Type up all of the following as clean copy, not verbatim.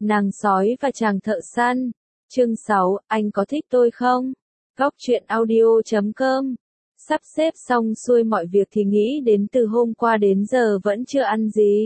Nàng sói và chàng thợ săn. Chương 6, anh có thích tôi không? Góc truyện audio.com. Sắp xếp xong xuôi mọi việc thì nghĩ đến từ hôm qua đến giờ vẫn chưa ăn gì.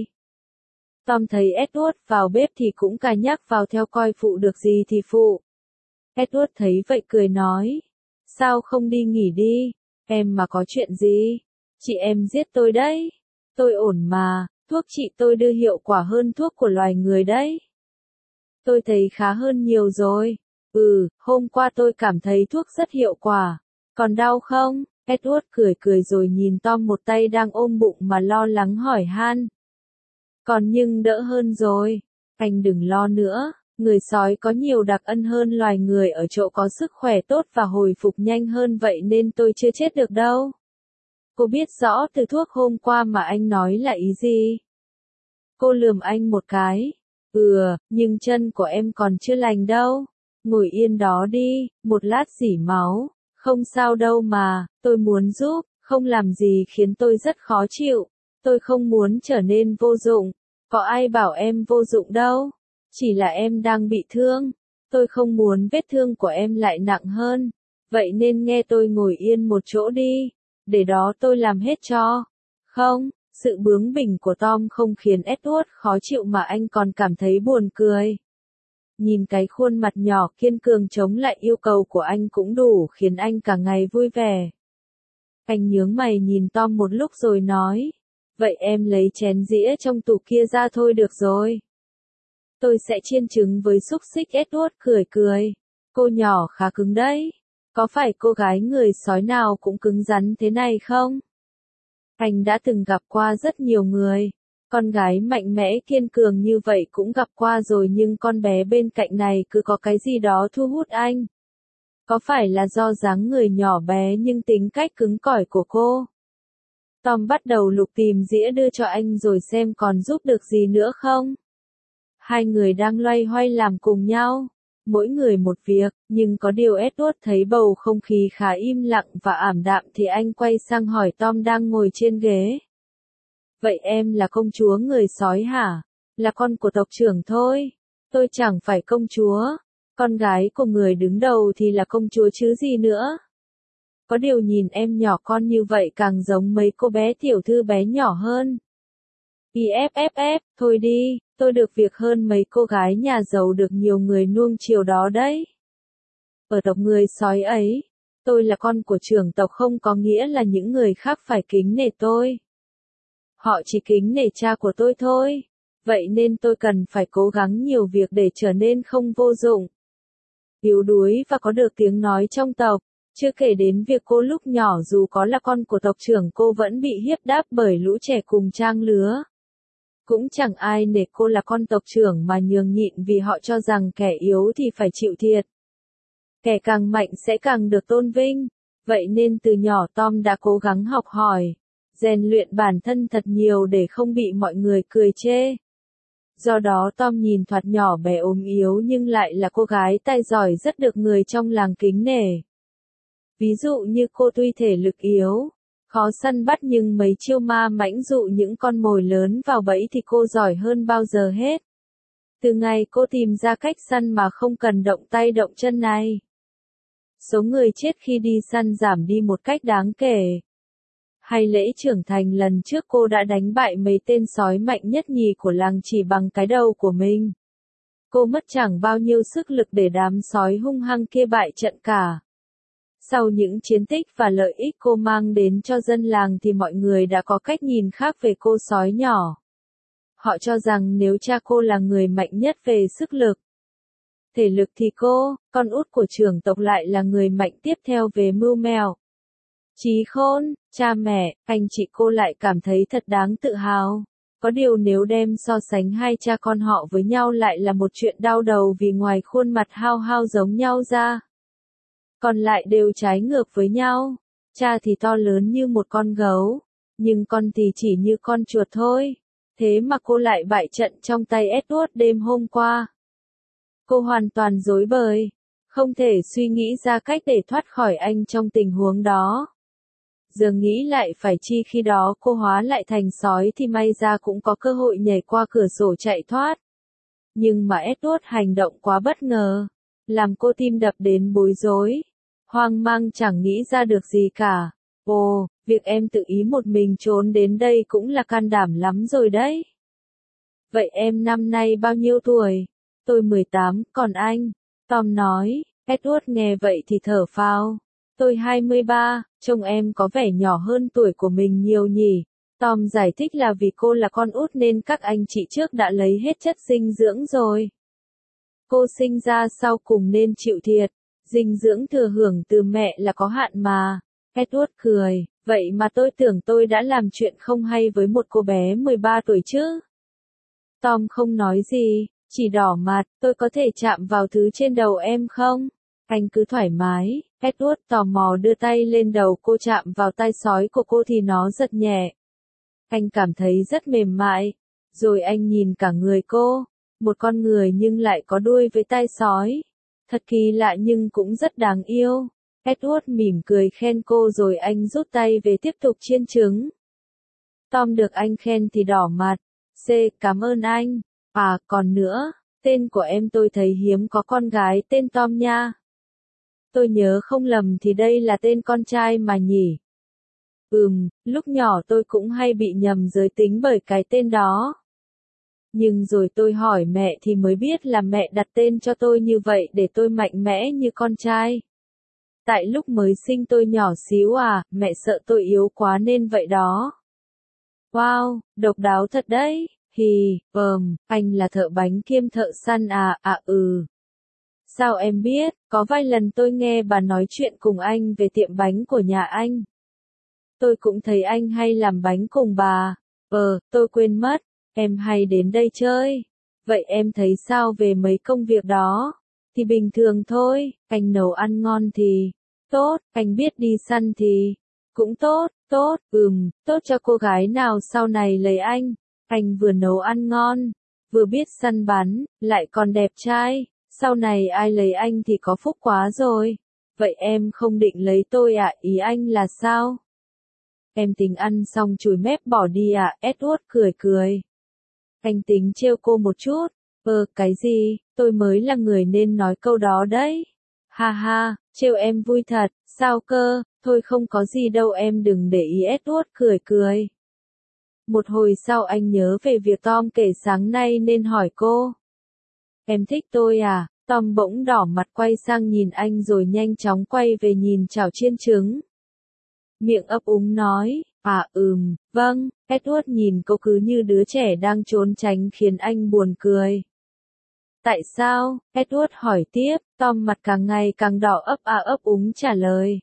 Tom thấy Edward vào bếp thì cũng cà nhắc vào theo coi phụ được gì thì phụ. Edward thấy vậy cười nói. Sao không đi nghỉ đi, em mà có chuyện gì? Chị em giết tôi đấy. Tôi ổn mà, thuốc chị tôi đưa hiệu quả hơn thuốc của loài người đấy. Tôi thấy khá hơn nhiều rồi. Hôm qua tôi cảm thấy thuốc rất hiệu quả. Còn đau không? Edward cười cười rồi nhìn Tom một tay đang ôm bụng mà lo lắng hỏi han. Còn nhưng đỡ hơn rồi. Anh đừng lo nữa. Người sói có nhiều đặc ân hơn loài người ở chỗ có sức khỏe tốt và hồi phục nhanh hơn, vậy nên tôi chưa chết được đâu. Cô biết rõ từ thuốc hôm qua mà anh nói là ý gì? Cô lườm anh một cái. Nhưng chân của em còn chưa lành đâu. Ngồi yên đó đi, một lát rỉ máu. Không sao đâu mà, tôi muốn giúp, không làm gì khiến tôi rất khó chịu. Tôi không muốn trở nên vô dụng. Có ai bảo em vô dụng đâu. Chỉ là em đang bị thương. Tôi không muốn vết thương của em lại nặng hơn. Vậy nên nghe tôi ngồi yên một chỗ đi. Để đó tôi làm hết cho. Không, sự bướng bỉnh của Tom không khiến Edward khó chịu mà anh còn cảm thấy buồn cười. Nhìn cái khuôn mặt nhỏ kiên cường chống lại yêu cầu của anh cũng đủ khiến anh cả ngày vui vẻ. Anh nhướng mày nhìn Tom một lúc rồi nói. Vậy em lấy chén dĩa trong tủ kia ra thôi được rồi. Tôi sẽ chiên trứng với xúc xích. Edward cười cười. Cô nhỏ khá cứng đấy. Có phải cô gái người sói nào cũng cứng rắn thế này không? Anh đã từng gặp qua rất nhiều người. Con gái mạnh mẽ kiên cường như vậy cũng gặp qua rồi, nhưng con bé bên cạnh này cứ có cái gì đó thu hút anh. Có phải là do dáng người nhỏ bé nhưng tính cách cứng cỏi của cô? Tom bắt đầu lục tìm dĩa đưa cho anh rồi xem còn giúp được gì nữa không. Hai người đang loay hoay làm cùng nhau, mỗi người một việc, nhưng có điều Edward thấy bầu không khí khá im lặng và ảm đạm thì anh quay sang hỏi Tom đang ngồi trên ghế. Vậy em là công chúa người sói hả? Là con của tộc trưởng thôi. Tôi chẳng phải công chúa. Con gái của người đứng đầu thì là công chúa chứ gì nữa. Có điều nhìn em nhỏ con như vậy càng giống mấy cô bé tiểu thư bé nhỏ hơn. Thôi đi, tôi được việc hơn mấy cô gái nhà giàu được nhiều người nuông chiều đó đấy. Ở tộc người sói ấy, tôi là con của trưởng tộc không có nghĩa là những người khác phải kính nể tôi. Họ chỉ kính nể cha của tôi thôi. Vậy nên tôi cần phải cố gắng nhiều việc để trở nên không vô dụng, yếu đuối và có được tiếng nói trong tộc. Chưa kể đến việc cô lúc nhỏ dù có là con của tộc trưởng cô vẫn bị hiếp đáp bởi lũ trẻ cùng trang lứa. Cũng chẳng ai nể cô là con tộc trưởng mà nhường nhịn vì họ cho rằng kẻ yếu thì phải chịu thiệt. Kẻ càng mạnh sẽ càng được tôn vinh. Vậy nên từ nhỏ Tom đã cố gắng học hỏi, rèn luyện bản thân thật nhiều để không bị mọi người cười chê. Do đó Tom nhìn thoạt nhỏ bé ốm yếu nhưng lại là cô gái tài giỏi rất được người trong làng kính nể. Ví dụ như cô tuy thể lực yếu, khó săn bắt nhưng mấy chiêu ma mãnh dụ những con mồi lớn vào bẫy thì cô giỏi hơn bao giờ hết. Từ ngày cô tìm ra cách săn mà không cần động tay động chân này, số người chết khi đi săn giảm đi một cách đáng kể. Hay lễ trưởng thành lần trước cô đã đánh bại mấy tên sói mạnh nhất nhì của làng chỉ bằng cái đầu của mình. Cô mất chẳng bao nhiêu sức lực để đám sói hung hăng kia bại trận cả. Sau những chiến tích và lợi ích cô mang đến cho dân làng thì mọi người đã có cách nhìn khác về cô sói nhỏ. Họ cho rằng nếu cha cô là người mạnh nhất về sức lực, thể lực thì cô, con út của trưởng tộc lại là người mạnh tiếp theo về mưu mẹo, trí khôn, cha mẹ, anh chị cô lại cảm thấy thật đáng tự hào. Có điều nếu đem so sánh hai cha con họ với nhau lại là một chuyện đau đầu vì ngoài khuôn mặt hao hao giống nhau ra, còn lại đều trái ngược với nhau. Cha thì to lớn như một con gấu, nhưng con thì chỉ như con chuột thôi. Thế mà cô lại bại trận trong tay Edward đêm hôm qua. Cô hoàn toàn rối bời, không thể suy nghĩ ra cách để thoát khỏi anh trong tình huống đó. Giờ nghĩ lại phải chi khi đó cô hóa lại thành sói thì may ra cũng có cơ hội nhảy qua cửa sổ chạy thoát. Nhưng mà Edward hành động quá bất ngờ, làm cô tim đập đến bối rối, hoang mang chẳng nghĩ ra được gì cả. Ồ, việc em tự ý một mình trốn đến đây cũng là can đảm lắm rồi đấy. Vậy em năm nay bao nhiêu tuổi? Tôi 18, còn anh? Tom nói. Edward nghe vậy thì thở phào. Tôi 23, trông em có vẻ nhỏ hơn tuổi của mình nhiều nhỉ. Tom giải thích là vì cô là con út nên các anh chị trước đã lấy hết chất dinh dưỡng rồi. Cô sinh ra sau cùng nên chịu thiệt. Dinh dưỡng thừa hưởng từ mẹ là có hạn mà. Edward cười. Vậy mà tôi tưởng tôi đã làm chuyện không hay với một cô bé 13 tuổi chứ. Tom không nói gì, chỉ đỏ mặt. Tôi có thể chạm vào thứ trên đầu em không? Anh cứ thoải mái. Edward tò mò đưa tay lên đầu cô, chạm vào tai sói của cô thì nó giật nhẹ. Anh cảm thấy rất mềm mại. Rồi anh nhìn cả người cô. Một con người nhưng lại có đuôi với tai sói. Thật kỳ lạ nhưng cũng rất đáng yêu. Edward mỉm cười khen cô rồi anh rút tay về tiếp tục chiên trứng. Tom được anh khen thì đỏ mặt. Cảm ơn anh. À, còn nữa, tên của em tôi thấy hiếm có con gái tên Tom nha. Tôi nhớ không lầm thì đây là tên con trai mà nhỉ? Lúc nhỏ tôi cũng hay bị nhầm giới tính bởi cái tên đó. Nhưng rồi tôi hỏi mẹ thì mới biết là mẹ đặt tên cho tôi như vậy để tôi mạnh mẽ như con trai. Tại lúc mới sinh tôi nhỏ xíu mẹ sợ tôi yếu quá nên vậy đó. Wow, độc đáo thật đấy. Anh là thợ bánh kiêm thợ săn Sao em biết? Có vài lần tôi nghe bà nói chuyện cùng anh về tiệm bánh của nhà anh. Tôi cũng thấy anh hay làm bánh cùng bà. Tôi quên mất, em hay đến đây chơi. Vậy em thấy sao về mấy công việc đó? Thì bình thường thôi, anh nấu ăn ngon thì tốt, anh biết đi săn thì cũng tốt, tốt cho cô gái nào sau này lấy anh. Anh vừa nấu ăn ngon, vừa biết săn bắn, lại còn đẹp trai. Sau này ai lấy anh thì có phúc quá rồi. Vậy em không định lấy tôi ý anh là sao? Em tính ăn xong chùi mép bỏ đi Edward cười cười. Anh tính trêu cô một chút. Cái gì, tôi mới là người nên nói câu đó đấy. Ha ha, trêu em vui thật, sao cơ, thôi không có gì đâu em đừng để ý. Edward cười cười. Một hồi sau anh nhớ về việc Tom kể sáng nay nên hỏi cô. Em thích tôi à? Tom bỗng đỏ mặt quay sang nhìn anh rồi nhanh chóng quay về nhìn chảo chiên trứng. Miệng ấp úng nói, vâng. Edward nhìn cô cứ như đứa trẻ đang trốn tránh khiến anh buồn cười. Tại sao? Edward hỏi tiếp. Tom mặt càng ngày càng đỏ ấp úng trả lời.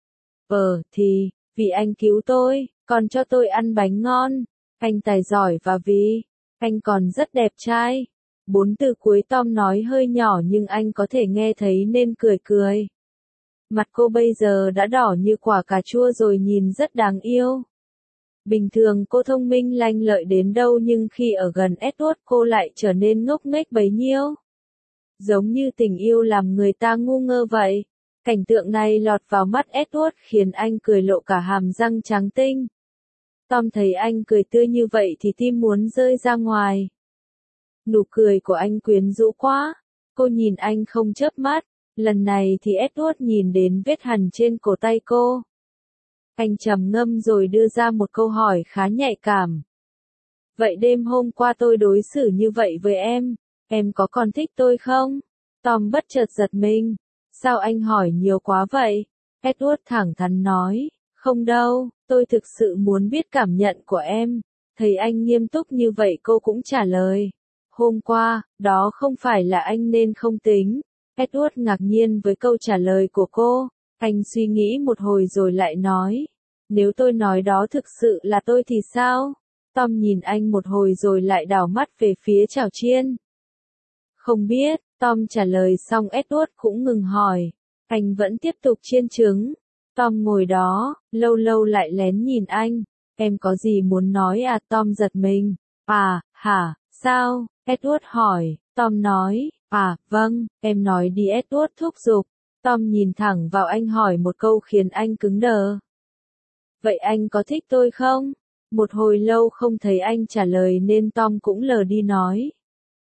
Vì anh cứu tôi, còn cho tôi ăn bánh ngon. Anh tài giỏi và vì anh còn rất đẹp trai. 4 từ cuối Tom nói hơi nhỏ nhưng anh có thể nghe thấy nên cười cười. Mặt cô bây giờ đã đỏ như quả cà chua rồi nhìn rất đáng yêu. Bình thường cô thông minh lanh lợi đến đâu nhưng khi ở gần Edward cô lại trở nên ngốc nghếch bấy nhiêu. Giống như tình yêu làm người ta ngu ngơ vậy. Cảnh tượng này lọt vào mắt Edward khiến anh cười lộ cả hàm răng trắng tinh. Tom thấy anh cười tươi như vậy thì tim muốn rơi ra ngoài. Nụ cười của anh quyến rũ quá. Cô nhìn anh không chớp mắt. Lần này thì Edward nhìn đến vết hằn trên cổ tay cô. Anh trầm ngâm rồi đưa ra một câu hỏi khá nhạy cảm. Vậy đêm hôm qua tôi đối xử như vậy với em có còn thích tôi không? Tom bất chợt giật mình. Sao anh hỏi nhiều quá vậy? Edward thẳng thắn nói, không đâu, tôi thực sự muốn biết cảm nhận của em. Thấy anh nghiêm túc như vậy cô cũng trả lời. Hôm qua, đó không phải là anh nên không tính. Edward ngạc nhiên với câu trả lời của cô. Anh suy nghĩ một hồi rồi lại nói. Nếu tôi nói đó thực sự là tôi thì sao? Tom nhìn anh một hồi rồi lại đảo mắt về phía chảo chiên. Không biết, Tom trả lời xong Edward cũng ngừng hỏi. Anh vẫn tiếp tục chiên trứng. Tom ngồi đó, lâu lâu lại lén nhìn anh. Em có gì muốn nói à? Tom giật mình. Sao? Edward hỏi. Tom nói, vâng, em nói đi. Edward thúc giục. Tom nhìn thẳng vào anh hỏi một câu khiến anh cứng đờ. Vậy anh có thích tôi không? Một hồi lâu không thấy anh trả lời nên Tom cũng lờ đi nói.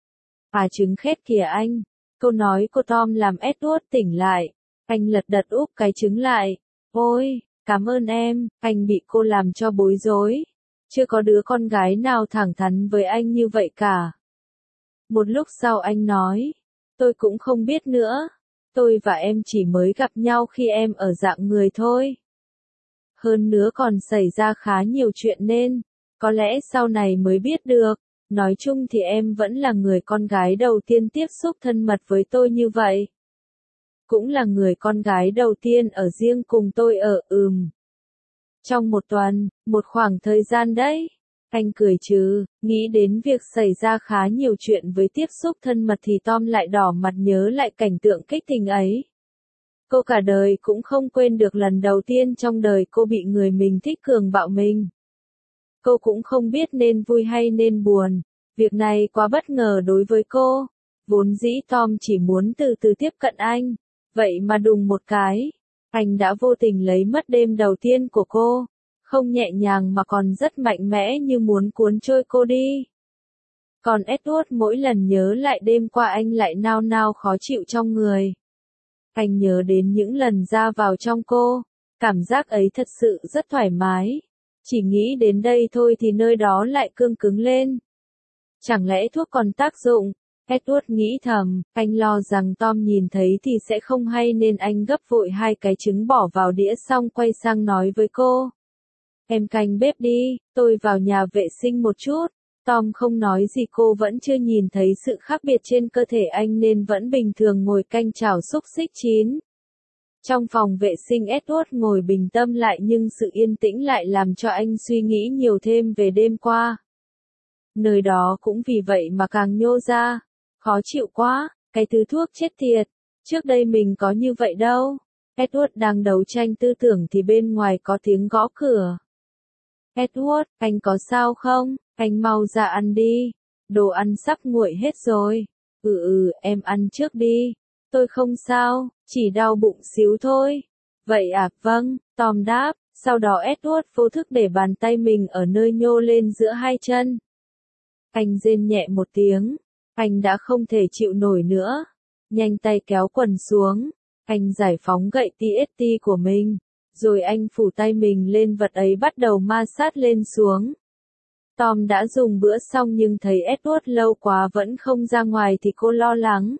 À trứng khét kìa anh. Câu nói của Tom làm Edward tỉnh lại. Anh lật đật úp cái trứng lại. Ôi, cảm ơn em, anh bị cô làm cho bối rối. Chưa có đứa con gái nào thẳng thắn với anh như vậy cả. Một lúc sau anh nói, tôi cũng không biết nữa. Tôi và em chỉ mới gặp nhau khi em ở dạng người thôi. Hơn nữa còn xảy ra khá nhiều chuyện nên, có lẽ sau này mới biết được. Nói chung thì em vẫn là người con gái đầu tiên tiếp xúc thân mật với tôi như vậy. Cũng là người con gái đầu tiên ở riêng cùng tôi ở trong một tuần, một khoảng thời gian đấy. Anh cười chứ, nghĩ đến việc xảy ra khá nhiều chuyện với tiếp xúc thân mật thì Tom lại đỏ mặt nhớ lại cảnh tượng kích tình ấy. Cô cả đời cũng không quên được lần đầu tiên trong đời cô bị người mình thích cường bạo mình. Cô cũng không biết nên vui hay nên buồn. Việc này quá bất ngờ đối với cô. Vốn dĩ Tom chỉ muốn từ từ tiếp cận anh. Vậy mà đùng một cái, anh đã vô tình lấy mất đêm đầu tiên của cô. Không nhẹ nhàng mà còn rất mạnh mẽ như muốn cuốn trôi cô đi. Còn Edward mỗi lần nhớ lại đêm qua anh lại nao nao khó chịu trong người. Anh nhớ đến những lần ra vào trong cô. Cảm giác ấy thật sự rất thoải mái. Chỉ nghĩ đến đây thôi thì nơi đó lại cương cứng lên. Chẳng lẽ thuốc còn tác dụng? Edward nghĩ thầm, anh lo rằng Tom nhìn thấy thì sẽ không hay nên anh gấp vội 2 cái trứng bỏ vào đĩa xong quay sang nói với cô. Em canh bếp đi, tôi vào nhà vệ sinh một chút. Tom không nói gì, cô vẫn chưa nhìn thấy sự khác biệt trên cơ thể anh nên vẫn bình thường ngồi canh chảo xúc xích chín. Trong phòng vệ sinh Edward ngồi bình tâm lại nhưng sự yên tĩnh lại làm cho anh suy nghĩ nhiều thêm về đêm qua. Nơi đó cũng vì vậy mà càng nhô ra. Khó chịu quá, cái thứ thuốc chết tiệt. Trước đây mình có như vậy đâu. Edward đang đấu tranh tư tưởng thì bên ngoài có tiếng gõ cửa. Edward, anh có sao không? Anh mau ra ăn đi. Đồ ăn sắp nguội hết rồi. Em ăn trước đi. Tôi không sao, chỉ đau bụng xíu thôi. Vậy à, vâng, Tom đáp. Sau đó Edward vô thức để bàn tay mình ở nơi nhô lên giữa hai chân. Anh rên nhẹ một tiếng. Anh đã không thể chịu nổi nữa. Nhanh tay kéo quần xuống. Anh giải phóng gậy TST của mình. Rồi anh phủ tay mình lên vật ấy bắt đầu ma sát lên xuống. Tom đã dùng bữa xong nhưng thấy Edward lâu quá vẫn không ra ngoài thì cô lo lắng.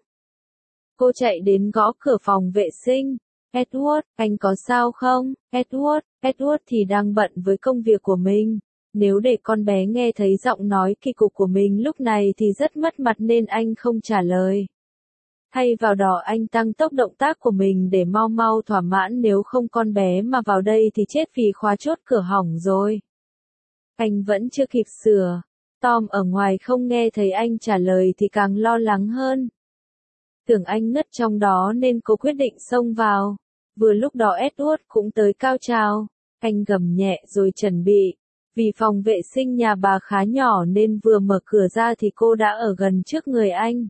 Cô chạy đến gõ cửa phòng vệ sinh. Edward, anh có sao không? Edward thì đang bận với công việc của mình. Nếu để con bé nghe thấy giọng nói kỳ cục của mình lúc này thì rất mất mặt nên anh không trả lời. Thay vào đó anh tăng tốc động tác của mình để mau mau thỏa mãn, nếu không con bé mà vào đây thì chết vì khóa chốt cửa hỏng rồi. Anh vẫn chưa kịp sửa. Tom ở ngoài không nghe thấy anh trả lời thì càng lo lắng hơn. Tưởng anh ngất trong đó nên cô quyết định xông vào. Vừa lúc đó Edward cũng tới cao trào. Anh gầm nhẹ rồi chuẩn bị. Vì phòng vệ sinh nhà bà khá nhỏ nên vừa mở cửa ra thì cô đã ở gần trước người anh.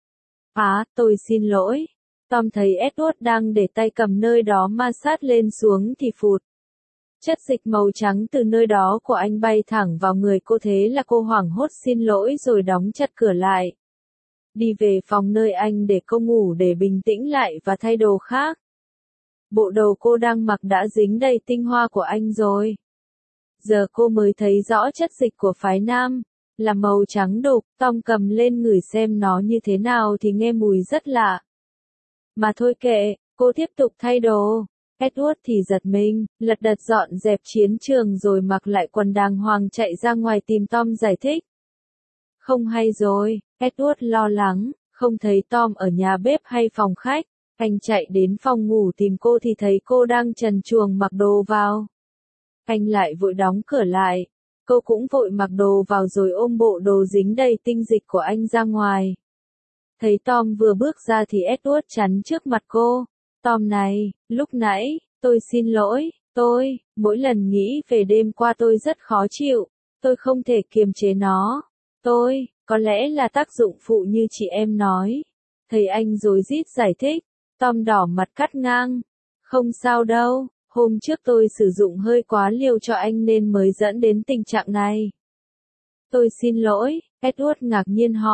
Tôi xin lỗi. Tom thấy Edward đang để tay cầm nơi đó ma sát lên xuống thì phụt. Chất dịch màu trắng từ nơi đó của anh bay thẳng vào người cô, thế là cô hoảng hốt xin lỗi rồi đóng chặt cửa lại. Đi về phòng nơi anh để cô ngủ để bình tĩnh lại và thay đồ khác. Bộ đồ cô đang mặc đã dính đầy tinh hoa của anh rồi. Giờ cô mới thấy rõ chất dịch của phái nam. Là màu trắng đục. Tom cầm lên ngửi xem nó như thế nào thì nghe mùi rất lạ. Mà thôi kệ, cô tiếp tục thay đồ. Edward thì giật mình, lật đật dọn dẹp chiến trường rồi mặc lại quần đàng hoàng chạy ra ngoài tìm Tom giải thích. Không hay rồi, Edward lo lắng, không thấy Tom ở nhà bếp hay phòng khách. Anh chạy đến phòng ngủ tìm cô thì thấy cô đang trần truồng mặc đồ vào. Anh lại vội đóng cửa lại. Cô cũng vội mặc đồ vào rồi ôm bộ đồ dính đầy tinh dịch của anh ra ngoài. Thấy Tom vừa bước ra thì Edward chắn trước mặt cô. Tom này, lúc nãy, tôi xin lỗi, mỗi lần nghĩ về đêm qua tôi rất khó chịu. Tôi không thể kiềm chế nó. Có lẽ là tác dụng phụ như chị em nói. Thấy anh rối rít giải thích. Tom đỏ mặt cắt ngang. Không sao đâu. Hôm trước tôi sử dụng hơi quá liều cho anh nên mới dẫn đến tình trạng này. Tôi xin lỗi, Edward ngạc nhiên hỏi,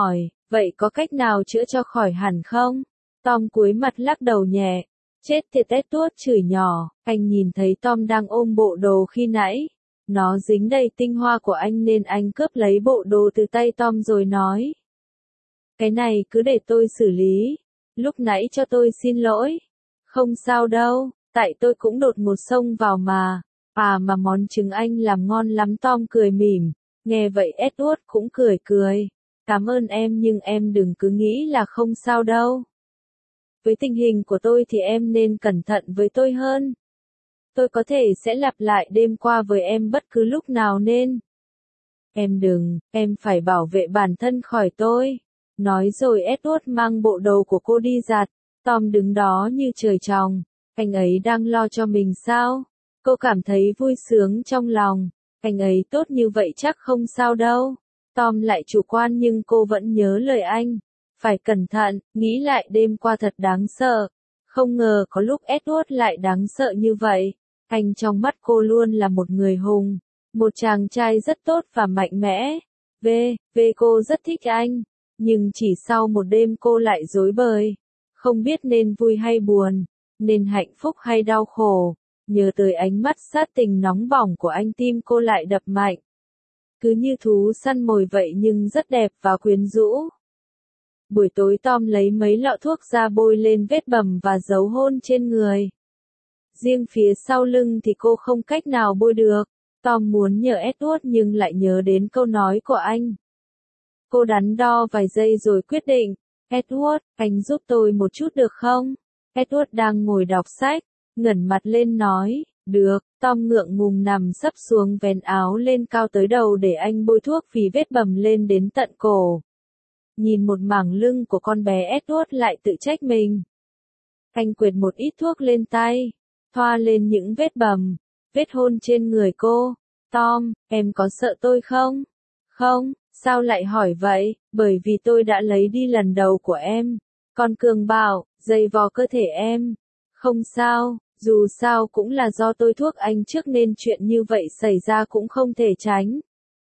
Vậy có cách nào chữa cho khỏi hẳn không? Tom cúi mặt lắc đầu nhẹ. Chết tiệt, Edward chửi nhỏ, anh nhìn thấy Tom đang ôm bộ đồ khi nãy. Nó dính đầy tinh hoa của anh nên anh cướp lấy bộ đồ từ tay Tom rồi nói. Cái này cứ để tôi xử lý. Lúc nãy cho tôi xin lỗi. Không sao đâu, tại tôi cũng đột ngột xông vào mà. À mà món trứng anh làm ngon lắm, Tom cười mỉm. Nghe vậy Edward cũng cười cười. Cảm ơn em nhưng em đừng cứ nghĩ là không sao đâu. Với tình hình của tôi thì em nên cẩn thận với tôi hơn. Tôi có thể sẽ lặp lại đêm qua với em bất cứ lúc nào nên. Em đừng, em phải bảo vệ bản thân khỏi tôi. Nói rồi Edward mang bộ đồ của cô đi giặt. Tom đứng đó như trời trồng. Anh ấy đang lo cho mình sao? Cô cảm thấy vui sướng trong lòng. Anh ấy tốt như vậy chắc không sao đâu. Tom lại chủ quan nhưng cô vẫn nhớ lời anh. Phải cẩn thận, nghĩ lại đêm qua thật đáng sợ. Không ngờ có lúc Edward lại đáng sợ như vậy. Anh trong mắt cô luôn là một người hùng. Một chàng trai rất tốt và mạnh mẽ. Cô rất thích anh. Nhưng chỉ sau một đêm cô lại rối bời. Không biết nên vui hay buồn. Nên hạnh phúc hay đau khổ. Nhớ tới ánh mắt sát tình nóng bỏng của anh, tim cô lại đập mạnh. Cứ như thú săn mồi vậy nhưng rất đẹp và quyến rũ. Buổi tối Tom lấy mấy lọ thuốc ra bôi lên vết bầm và dấu hôn trên người. Riêng phía sau lưng thì cô không cách nào bôi được. Tom muốn nhờ Edward nhưng lại nhớ đến câu nói của anh. Cô đắn đo vài giây rồi quyết định. Edward, anh giúp tôi một chút được không? Edward đang ngồi đọc sách, ngẩng mặt lên nói, được. Tom ngượng ngùng nằm sấp xuống vén áo lên cao tới đầu để anh bôi thuốc vì vết bầm lên đến tận cổ. Nhìn một mảng lưng của con bé Edward lại tự trách mình. Anh quệt một ít thuốc lên tay, thoa lên những vết bầm, vết hôn trên người cô. Tom, em có sợ tôi không? Không, sao lại hỏi vậy? Bởi vì tôi đã lấy đi lần đầu của em. Con cường bạo, dày vò cơ thể em. Không sao, dù sao cũng là do tôi thuốc anh trước nên chuyện như vậy xảy ra cũng không thể tránh.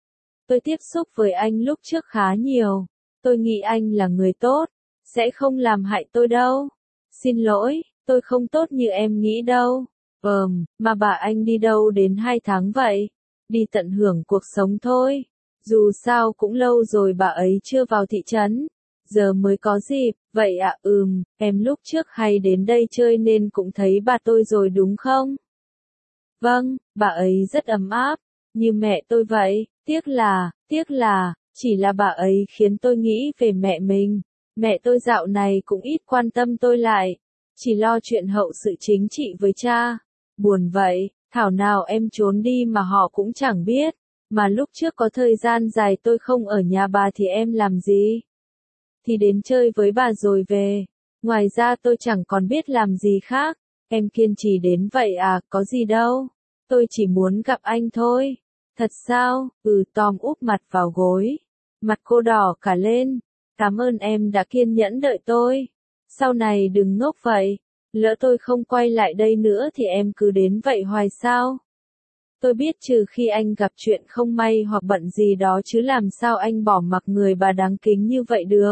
Tôi tiếp xúc với anh lúc trước khá nhiều. Tôi nghĩ anh là người tốt, sẽ không làm hại tôi đâu. Xin lỗi, tôi không tốt như em nghĩ đâu. Mà bà anh đi đâu đến 2 tháng vậy? Đi tận hưởng cuộc sống thôi. Dù sao cũng lâu rồi bà ấy chưa vào thị trấn. Giờ mới có dịp, vậy ạ. Em lúc trước hay đến đây chơi nên cũng thấy bà tôi rồi đúng không? Vâng, bà ấy rất ấm áp, như mẹ tôi vậy. Tiếc là, chỉ là bà ấy khiến tôi nghĩ về mẹ mình. Mẹ tôi dạo này cũng ít quan tâm tôi lại, chỉ lo chuyện hậu sự chính trị với cha. Buồn vậy, thảo nào em trốn đi mà họ cũng chẳng biết. Mà lúc trước có thời gian dài tôi không ở nhà bà thì em làm gì? Thì đến chơi với bà rồi về. Ngoài ra tôi chẳng còn biết làm gì khác. Em kiên trì đến vậy à, có gì đâu. Tôi chỉ muốn gặp anh thôi. Thật sao? Tom úp mặt vào gối. Mặt cô đỏ cả lên. Cảm ơn em đã kiên nhẫn đợi tôi. Sau này đừng ngốc vậy. Lỡ tôi không quay lại đây nữa thì em cứ đến vậy hoài sao? Tôi biết trừ khi anh gặp chuyện không may hoặc bận gì đó chứ làm sao anh bỏ mặc người bà đáng kính như vậy được.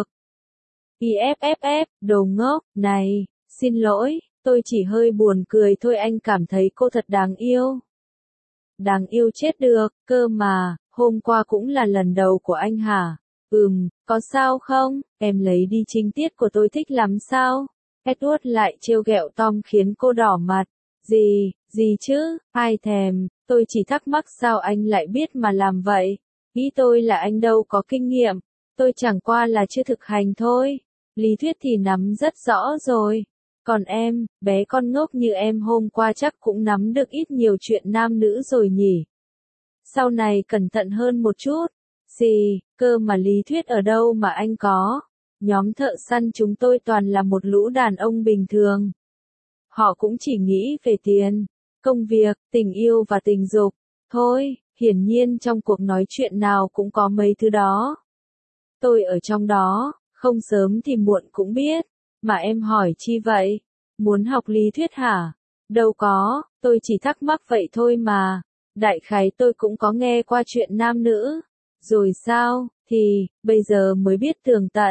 Đồ ngốc, này, xin lỗi, tôi chỉ hơi buồn cười thôi, anh cảm thấy cô thật đáng yêu. Đáng yêu chết được, cơ mà, hôm qua cũng là lần đầu của anh hả? Có sao không? Em lấy đi trinh tiết của tôi thích lắm sao? Edward lại trêu ghẹo Tom khiến cô đỏ mặt. Gì chứ, ai thèm, tôi chỉ thắc mắc sao anh lại biết mà làm vậy. Nghĩ tôi là anh đâu có kinh nghiệm, tôi chẳng qua là chưa thực hành thôi. Lý thuyết thì nắm rất rõ rồi. Còn em, bé con ngốc như em hôm qua chắc cũng nắm được ít nhiều chuyện nam nữ rồi nhỉ. Sau này cẩn thận hơn một chút. Cơ mà lý thuyết ở đâu mà anh có. Nhóm thợ săn chúng tôi toàn là một lũ đàn ông bình thường. Họ cũng chỉ nghĩ về tiền, công việc, tình yêu và tình dục. Thôi, hiển nhiên trong cuộc nói chuyện nào cũng có mấy thứ đó. Tôi ở trong đó, không sớm thì muộn cũng biết. Mà em hỏi chi vậy? Muốn học lý thuyết hả? Đâu có, tôi chỉ thắc mắc vậy thôi mà. Đại khái tôi cũng có nghe qua chuyện nam nữ. Rồi sao, thì, bây giờ mới biết tường tận.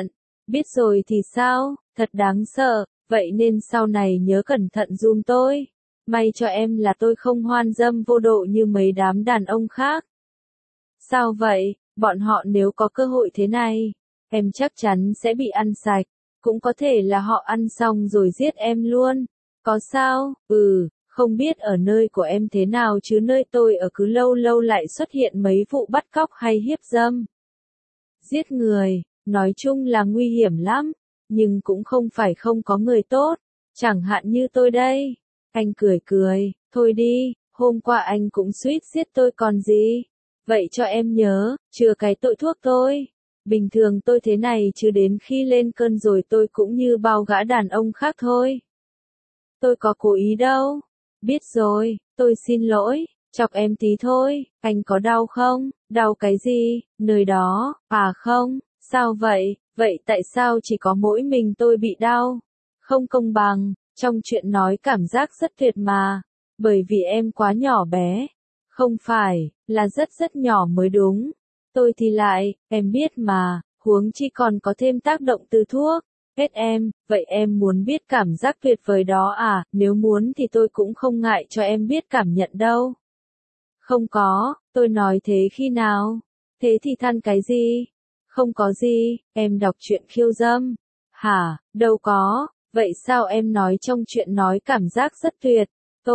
Biết rồi thì sao, thật đáng sợ, vậy nên sau này nhớ cẩn thận giùm tôi. May cho em là tôi không hoan dâm vô độ như mấy đám đàn ông khác. Sao vậy, bọn họ nếu có cơ hội thế này, em chắc chắn sẽ bị ăn sạch, cũng có thể là họ ăn xong rồi giết em luôn. Có sao, không biết ở nơi của em thế nào chứ nơi tôi ở cứ lâu lâu lại xuất hiện mấy vụ bắt cóc hay hiếp dâm. Giết người, nói chung là nguy hiểm lắm, nhưng cũng không phải không có người tốt, chẳng hạn như tôi đây. Anh cười cười, thôi đi, hôm qua anh cũng suýt giết tôi còn gì. Vậy cho em nhớ, chừa cái tội thuốc tôi. Bình thường tôi thế này chứ đến khi lên cơn rồi tôi cũng như bao gã đàn ông khác thôi. Tôi có cố ý đâu. Biết rồi, tôi xin lỗi, chọc em tí thôi, anh có đau không? Đau cái gì? Nơi đó, à không, sao vậy? Vậy tại sao chỉ có mỗi mình tôi bị đau? Không công bằng, trong chuyện nói cảm giác rất tuyệt mà, bởi vì em quá nhỏ bé. Không phải, là rất rất nhỏ mới đúng. Tôi thì lại, em biết mà, huống chi còn có thêm tác động từ thuốc. Hết em, vậy em muốn biết cảm giác tuyệt vời đó à, nếu muốn thì tôi cũng không ngại cho em biết cảm nhận đâu. Không có, tôi nói thế khi nào? Thế thì than cái gì? Không có gì, em đọc truyện khiêu dâm. Hả, đâu có, vậy sao em nói trong chuyện nói cảm giác rất tuyệt?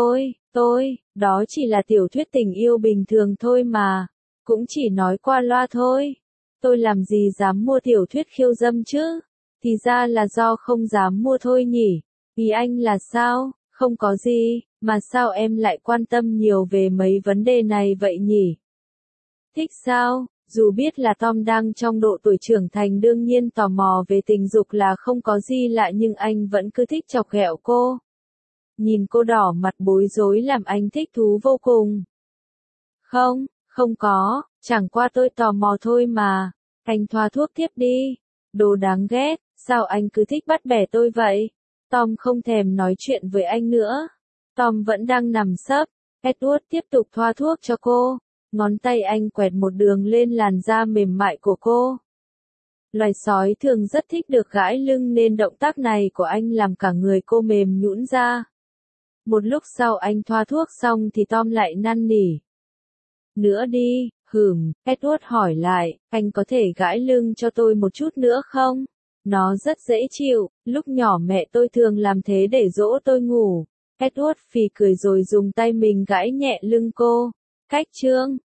Đó chỉ là tiểu thuyết tình yêu bình thường thôi mà, cũng chỉ nói qua loa thôi. Tôi làm gì dám mua tiểu thuyết khiêu dâm chứ? Thì ra là do không dám mua thôi nhỉ? Ý anh là sao? Không có gì, mà sao em lại quan tâm nhiều về mấy vấn đề này vậy nhỉ? Thích sao? Dù biết là Tom đang trong độ tuổi trưởng thành đương nhiên tò mò về tình dục là không có gì lạ nhưng anh vẫn cứ thích chọc ghẹo cô. Nhìn cô đỏ mặt bối rối làm anh thích thú vô cùng. Không có, chẳng qua tôi tò mò thôi mà. Anh thoa thuốc tiếp đi. Đồ đáng ghét, sao anh cứ thích bắt bẻ tôi vậy? Tom không thèm nói chuyện với anh nữa. Tom vẫn đang nằm sấp. Edward tiếp tục thoa thuốc cho cô. Ngón tay anh quẹt một đường lên làn da mềm mại của cô. Loài sói thường rất thích được gãi lưng nên động tác này của anh làm cả người cô mềm nhũn ra. Một lúc sau anh thoa thuốc xong thì Tom lại năn nỉ. Nữa đi, Edward hỏi lại, anh có thể gãi lưng cho tôi một chút nữa không? Nó rất dễ chịu, lúc nhỏ mẹ tôi thường làm thế để dỗ tôi ngủ. Edward phì cười rồi dùng tay mình gãi nhẹ lưng cô. Cách chương